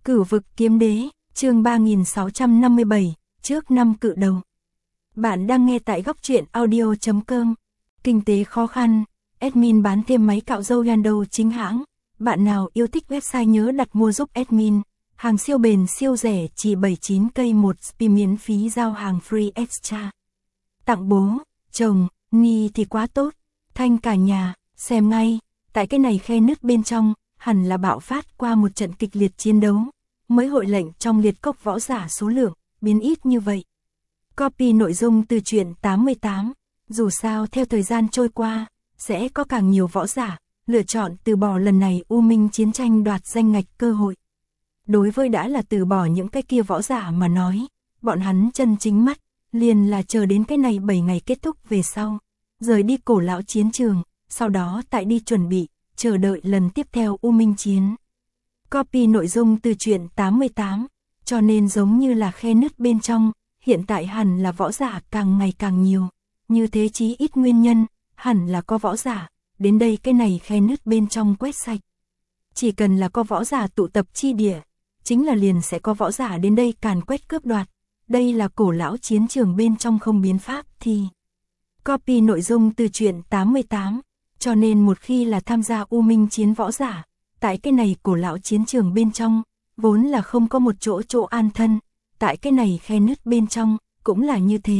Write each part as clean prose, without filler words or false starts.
Cửu vực kiếm đế, chương 3657, trước năm cự đầu. Bạn đang nghe tại góc truyện audio.com. Kinh tế khó khăn, admin bán thêm máy cạo râu Yando chính hãng. Bạn nào yêu thích website nhớ đặt mua giúp admin. Hàng siêu bền siêu rẻ chỉ 79k một spi miễn phí giao hàng free extra. Tặng bố, chồng, Ni thì quá tốt. Thanh cả nhà, xem ngay, tại cái này khe nứt bên trong, hẳn là bạo phát qua một trận kịch liệt chiến đấu. Mới hội lệnh trong liệt cốc võ giả số lượng, biến ít như vậy. Copy nội dung từ truyện 88, dù sao theo thời gian trôi qua, sẽ có càng nhiều võ giả, lựa chọn từ bỏ lần này U Minh chiến tranh đoạt danh ngạch cơ hội. Đối với đã là từ bỏ những cái kia võ giả mà nói, bọn hắn chân chính mắt, liền là chờ đến cái này 7 ngày kết thúc về sau, rời đi cổ lão chiến trường, sau đó tại đi chuẩn bị, chờ đợi lần tiếp theo U Minh chiến. Copy nội dung từ truyện 88, cho nên giống như là khe nứt bên trong, hiện tại hẳn là võ giả càng ngày càng nhiều, như thế chí ít nguyên nhân, hẳn là có võ giả, đến đây cái này khe nứt bên trong quét sạch. Chỉ cần là có võ giả tụ tập chi địa, chính là liền sẽ có võ giả đến đây càn quét cướp đoạt, đây là cổ lão chiến trường bên trong không biến pháp thì. Copy nội dung từ truyện 88, cho nên một khi là tham gia U Minh chiến võ giả, tại cái này cổ lão chiến trường bên trong, vốn là không có một chỗ an thân, tại cái này khe nứt bên trong, cũng là như thế.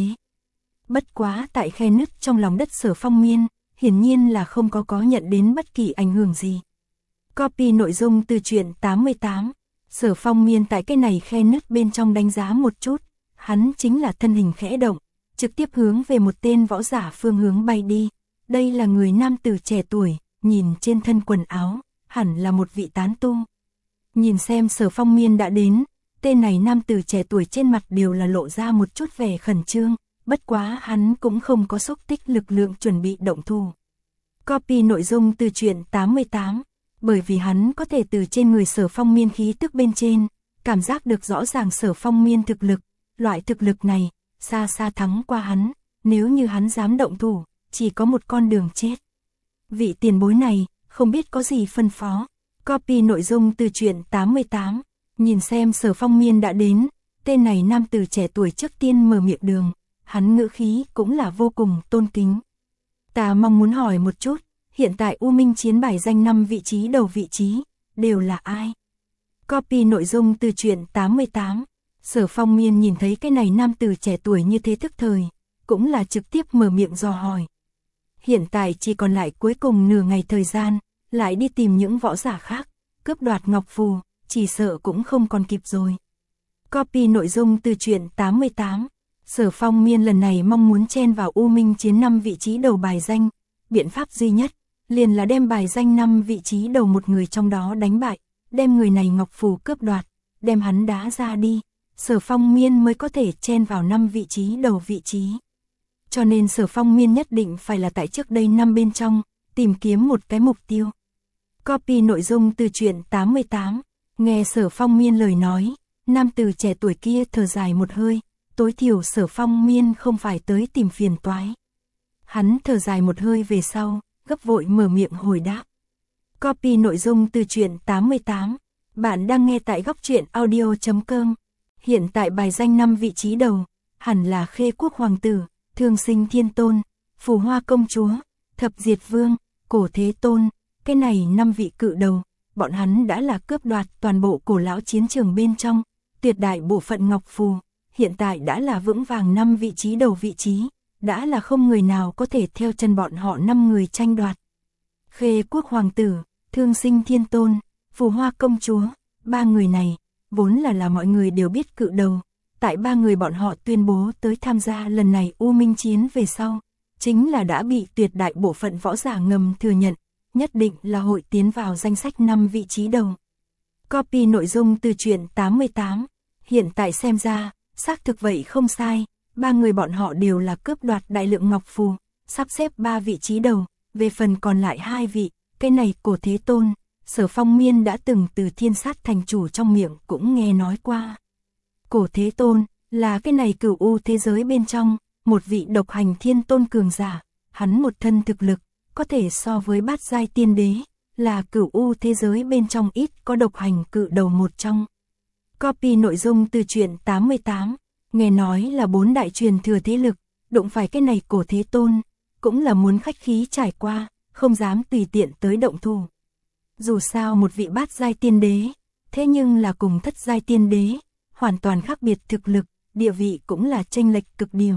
Bất quá tại khe nứt trong lòng đất Sở Phong Miên, hiển nhiên là không có nhận đến bất kỳ ảnh hưởng gì. Copy nội dung từ truyện 88, Sở Phong Miên tại cái này khe nứt bên trong đánh giá một chút, hắn chính là thân hình khẽ động, trực tiếp hướng về một tên võ giả phương hướng bay đi. Đây là người nam tử trẻ tuổi, nhìn trên thân quần áo, hẳn là một vị tán tu. Nhìn xem Sở Phong Miên đã đến, tên này nam tử trẻ tuổi trên mặt đều là lộ ra một chút vẻ khẩn trương, bất quá hắn cũng không có xúc tích lực lượng chuẩn bị động thủ. Copy nội dung từ truyện 88, bởi vì hắn có thể từ trên người Sở Phong Miên khí tức bên trên, cảm giác được rõ ràng Sở Phong Miên thực lực, loại thực lực này, xa xa thắng qua hắn, nếu như hắn dám động thủ, chỉ có một con đường chết. Vị tiền bối này, không biết có gì phân phó. Copy nội dung từ truyện 88, nhìn xem Sở Phong Miên đã đến, tên này nam tử trẻ tuổi trước tiên mở miệng đường, hắn ngữ khí cũng là vô cùng tôn kính. Ta mong muốn hỏi một chút, hiện tại U Minh chiến bài danh 5 vị trí đầu vị trí, đều là ai? Copy nội dung từ truyện 88, Sở Phong Miên nhìn thấy cái này nam tử trẻ tuổi như thế thức thời, cũng là trực tiếp mở miệng dò hỏi. Hiện tại chỉ còn lại cuối cùng nửa ngày thời gian, lại đi tìm những võ giả khác, cướp đoạt ngọc phù, chỉ sợ cũng không còn kịp rồi. Copy nội dung từ truyện 88, Sở Phong Miên lần này mong muốn chen vào U Minh chiến 5 vị trí đầu bài danh, biện pháp duy nhất, liền là đem bài danh 5 vị trí đầu một người trong đó đánh bại, đem người này ngọc phù cướp đoạt, đem hắn đá ra đi, Sở Phong Miên mới có thể chen vào 5 vị trí đầu vị trí. Cho nên Sở Phong Miên nhất định phải là tại trước đây 5 bên trong, tìm kiếm một cái mục tiêu. Copy nội dung từ truyện 88, nghe Sở Phong Miên lời nói, nam tử trẻ tuổi kia thở dài một hơi, tối thiểu Sở Phong Miên không phải tới tìm phiền toái. Hắn thở dài một hơi về sau, gấp vội mở miệng hồi đáp. Copy nội dung từ truyện 88, bạn đang nghe tại góc truyện audio.com. Hiện tại bài danh 5 vị trí đầu, hẳn là Khê Quốc Hoàng tử, Thương Sinh Thiên Tôn, Phù Hoa Công Chúa, Thập Diệt Vương, Cổ Thế Tôn, cái này 5 vị cự đầu, bọn hắn đã là cướp đoạt toàn bộ cổ lão chiến trường bên trong, tuyệt đại bộ phận ngọc phù, hiện tại đã là vững vàng 5 vị trí đầu vị trí, đã là không người nào có thể theo chân bọn họ 5 người tranh đoạt. Khê Quốc Hoàng tử, Thương Sinh Thiên Tôn, Phù Hoa Công Chúa, 3 người này, vốn là mọi người đều biết cự đầu, tại 3 người bọn họ tuyên bố tới tham gia lần này U Minh chiến về sau, chính là đã bị tuyệt đại bộ phận võ giả ngầm thừa nhận, nhất định là hội tiến vào danh sách 5 vị trí đầu. Copy nội dung từ truyện 88, hiện tại xem ra, xác thực vậy không sai, 3 người bọn họ đều là cướp đoạt đại lượng ngọc phù, sắp xếp 3 vị trí đầu, về phần còn lại 2 vị, cái này Cổ Thế Tôn, Sở Phong Miên đã từng từ Thiên Sát thành chủ trong miệng cũng nghe nói qua. Cổ Thế Tôn, là cái này cửu u thế giới bên trong, một vị độc hành thiên tôn cường giả, hắn một thân thực lực, có thể so với bát giai tiên đế, là cửu u thế giới bên trong ít có độc hành cự đầu một trong. Copy nội dung từ truyện 88. Nghe nói là 4 đại truyền thừa thế lực, đụng phải cái này Cổ Thế Tôn, cũng là muốn khách khí trải qua, không dám tùy tiện tới động thủ. Dù sao một vị bát giai tiên đế, thế nhưng là cùng thất giai tiên đế, hoàn toàn khác biệt thực lực, địa vị cũng là chênh lệch cực điểm.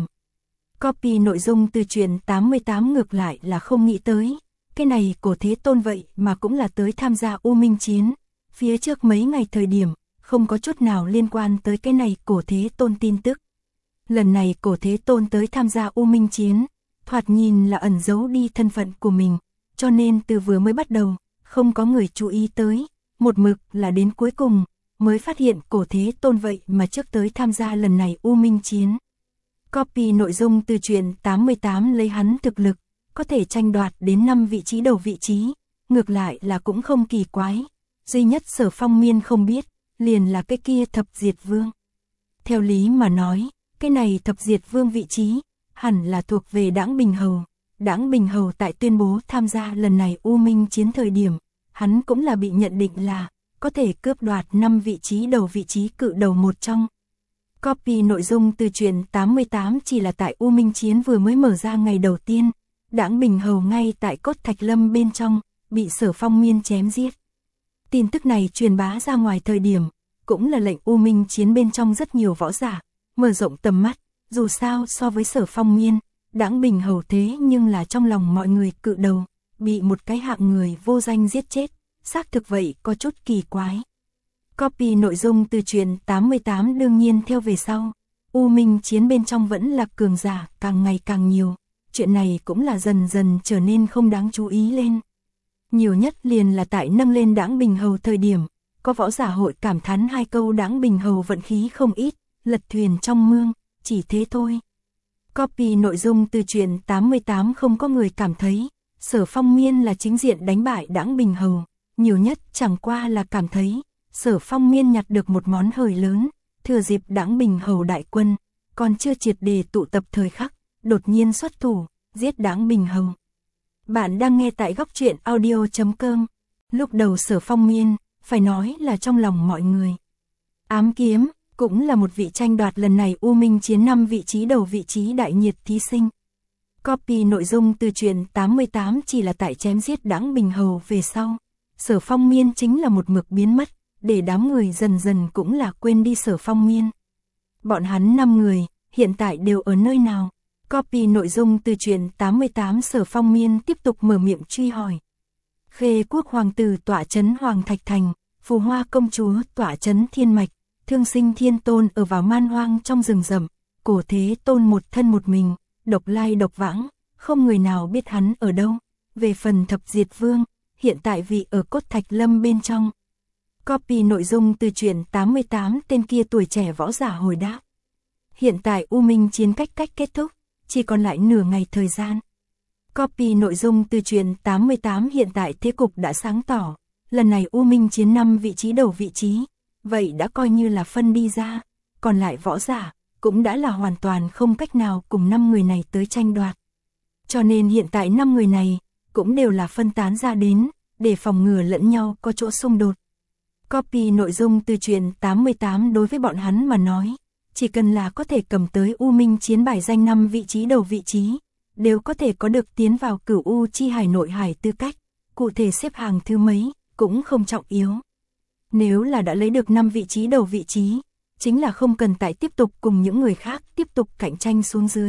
Copy nội dung từ truyện 88 ngược lại là không nghĩ tới, cái này Cổ Thế Tôn vậy mà cũng là tới tham gia U Minh Chiến, phía trước mấy ngày thời điểm, không có chút nào liên quan tới cái này Cổ Thế Tôn tin tức. Lần này Cổ Thế Tôn tới tham gia U Minh Chiến, thoạt nhìn là ẩn giấu đi thân phận của mình, cho nên từ vừa mới bắt đầu, không có người chú ý tới, một mực là đến cuối cùng, mới phát hiện Cổ Thế Tôn vậy mà trước tới tham gia lần này U Minh Chiến. Copy nội dung từ truyện 88 lấy hắn thực lực, có thể tranh đoạt đến 5 vị trí đầu vị trí, ngược lại là cũng không kỳ quái, duy nhất Sở Phong Miên không biết, liền là cái kia Thập Diệt Vương. Theo lý mà nói, cái này Thập Diệt Vương vị trí, hẳn là thuộc về Đãng Bình Hầu. Đãng Bình Hầu tại tuyên bố tham gia lần này U Minh Chiến thời điểm, hắn cũng là bị nhận định là có thể cướp đoạt 5 vị trí đầu vị trí cự đầu một trong. Copy nội dung từ truyện 88 chỉ là tại U Minh Chiến vừa mới mở ra ngày đầu tiên, Đãng Bình Hầu ngay tại Cốt Thạch Lâm bên trong, bị Sở Phong Miên chém giết. Tin tức này truyền bá ra ngoài thời điểm, cũng là lệnh U Minh Chiến bên trong rất nhiều võ giả, mở rộng tầm mắt, dù sao so với Sở Phong Miên, Đãng Bình Hầu thế nhưng là trong lòng mọi người cự đầu, bị một cái hạng người vô danh giết chết, xác thực vậy có chút kỳ quái. Copy nội dung từ truyện 88 đương nhiên theo về sau, U Minh Chiến bên trong vẫn là cường giả càng ngày càng nhiều, chuyện này cũng là dần dần trở nên không đáng chú ý lên. Nhiều nhất liền là tại nâng lên Đãng Bình Hầu thời điểm, có võ giả hội cảm thán 2 câu Đãng Bình Hầu vận khí không ít, lật thuyền trong mương, chỉ thế thôi. Copy nội dung từ truyện 88 không có người cảm thấy, Sở Phong Miên là chính diện đánh bại Đãng Bình Hầu, nhiều nhất chẳng qua là cảm thấy, Sở Phong Miên nhặt được một món hời lớn, thừa dịp Đãng Bình Hầu đại quân, còn chưa triệt để tụ tập thời khắc, đột nhiên xuất thủ, giết Đãng Bình Hầu. Bạn đang nghe tại góc truyện audio.com. Lúc đầu Sở Phong Miên, phải nói là trong lòng mọi người. Ám Kiếm, cũng là một vị tranh đoạt lần này U Minh Chiến 5 vị trí đầu vị trí đại nhiệt thí sinh. Copy nội dung từ truyện 88 chỉ là tại chém giết Đãng Bình Hầu về sau. Sở Phong Miên chính là một mực biến mất, để đám người dần dần cũng là quên đi Sở Phong Miên. Bọn hắn 5 người, hiện tại đều ở nơi nào? Copy nội dung từ truyện 88 Sở Phong Miên tiếp tục mở miệng truy hỏi. Khê Quốc Hoàng tử tọa trấn Hoàng Thạch Thành, Phù Hoa Công Chúa tọa trấn Thiên Mạch, Thương Sinh Thiên Tôn ở vào man hoang trong rừng rậm, Cổ Thế Tôn một thân một mình, độc lai độc vãng, không người nào biết hắn ở đâu. Về phần Thập Diệt Vương, hiện tại vị ở Cốt Thạch Lâm bên trong. Copy nội dung từ truyện 88 tên kia tuổi trẻ võ giả hồi đáp. Hiện tại U Minh Chiến cách kết thúc, chỉ còn lại nửa ngày thời gian. Copy nội dung từ truyện 88 hiện tại thế cục đã sáng tỏ, lần này U Minh Chiến 5 vị trí đầu vị trí, vậy đã coi như là phân đi ra, còn lại võ giả, cũng đã là hoàn toàn không cách nào cùng 5 người này tới tranh đoạt. Cho nên hiện tại 5 người này, cũng đều là phân tán ra đến, để phòng ngừa lẫn nhau có chỗ xung đột. Copy nội dung từ truyện 88 đối với bọn hắn mà nói, chỉ cần là có thể cầm tới U Minh Chiến bài danh 5 vị trí đầu vị trí, đều có thể có được tiến vào Cửu U Chi Hải nội hải tư cách, cụ thể xếp hàng thứ mấy, cũng không trọng yếu. Nếu là đã lấy được 5 vị trí đầu vị trí, chính là không cần tại tiếp tục cùng những người khác tiếp tục cạnh tranh xuống dưới.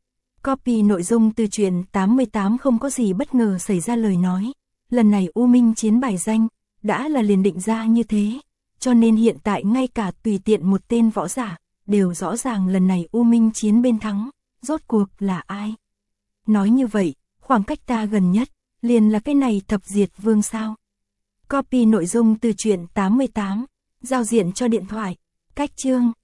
Copy nội dung từ truyện 88 không có gì bất ngờ xảy ra lời nói, lần này U Minh Chiến bài danh, đã là liền định ra như thế, cho nên hiện tại ngay cả tùy tiện một tên võ giả, đều rõ ràng lần này U Minh Chiến bên thắng, rốt cuộc là ai. Nói như vậy, khoảng cách ta gần nhất, liền là cái này Thập Diệt Vương sao. Copy nội dung từ truyện 88, giao diện cho điện thoại, cách chương.